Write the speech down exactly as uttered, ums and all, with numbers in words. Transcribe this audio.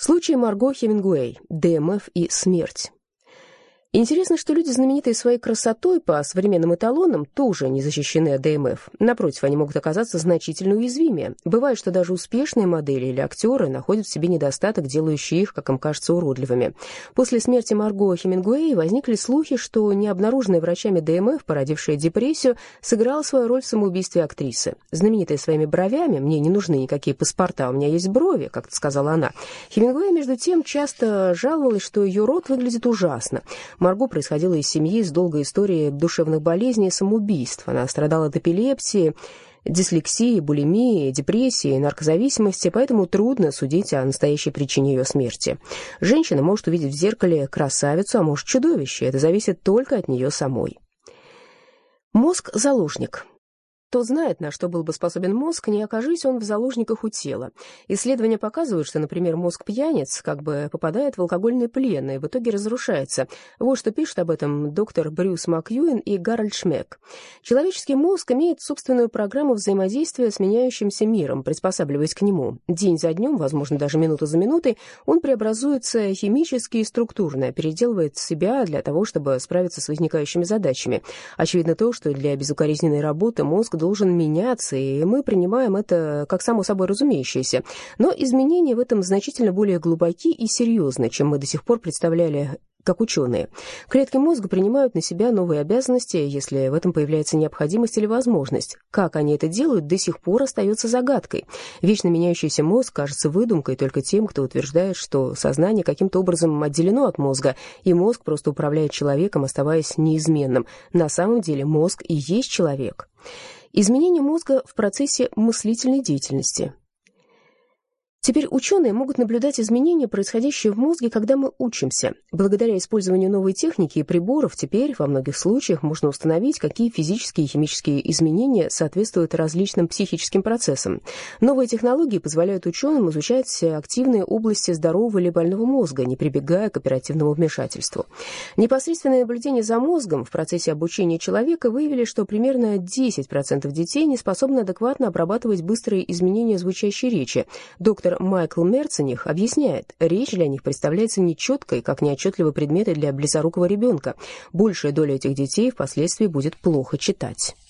Случай Марго Хемингуэй, ДМФ и смерть. Интересно, что люди, знаменитые своей красотой по современным эталонам, тоже не защищены от ДМФ. Напротив, они могут оказаться значительно уязвимее. Бывает, что даже успешные модели или актеры находят в себе недостаток, делающий их, как им кажется, уродливыми. После смерти Марго Хемингуэй возникли слухи, что необнаруженная врачами ДМФ, породившая депрессию, сыграла свою роль в самоубийстве актрисы. Знаменитая своими бровями, «мне не нужны никакие паспорта, у меня есть брови», как-то сказала она. Хемингуэй, между тем, часто жаловалась, что ее рот выглядит ужасно. Марго происходила из семьи с долгой историей душевных болезней и самоубийств. Она страдала от эпилепсии, дислексии, булимии, депрессии, наркозависимости, поэтому трудно судить о настоящей причине ее смерти. Женщина может увидеть в зеркале красавицу, а может чудовище. Это зависит только от нее самой. Мозг-заложник. Кто знает, на что был бы способен мозг, не окажись он в заложниках у тела. Исследования показывают, что, например, мозг пьяниц как бы попадает в алкогольный плен и в итоге разрушается. Вот что пишут об этом доктор Брюс Макьюин и Гарольд Шмек. Человеческий мозг имеет собственную программу взаимодействия с меняющимся миром, приспосабливаясь к нему. День за днем, возможно, даже минута за минутой, он преобразуется химически и структурно, переделывает себя для того, чтобы справиться с возникающими задачами. Очевидно то, что для безукоризненной работы мозг должен меняться, и мы принимаем это как само собой разумеющееся. Но изменения в этом значительно более глубоки и серьезны, чем мы до сих пор представляли как ученые. Клетки мозга принимают на себя новые обязанности, если в этом появляется необходимость или возможность. Как они это делают, до сих пор остается загадкой. Вечно меняющийся мозг кажется выдумкой только тем, кто утверждает, что сознание каким-то образом отделено от мозга, и мозг просто управляет человеком, оставаясь неизменным. На самом деле мозг и есть человек. Изменение мозга в процессе мыслительной деятельности. Теперь ученые могут наблюдать изменения, происходящие в мозге, когда мы учимся. Благодаря использованию новой техники и приборов теперь во многих случаях можно установить, какие физические и химические изменения соответствуют различным психическим процессам. Новые технологии позволяют ученым изучать активные области здорового или больного мозга, не прибегая к оперативному вмешательству. Непосредственное наблюдение за мозгом в процессе обучения человека выявили, что примерно десять процентов детей не способны адекватно обрабатывать быстрые изменения звучащей речи. Доктор Майкл Мерцених объясняет, речь для них представляется нечеткой, как неотчетливые предметы для близорукого ребенка. Большая доля этих детей впоследствии будет плохо читать.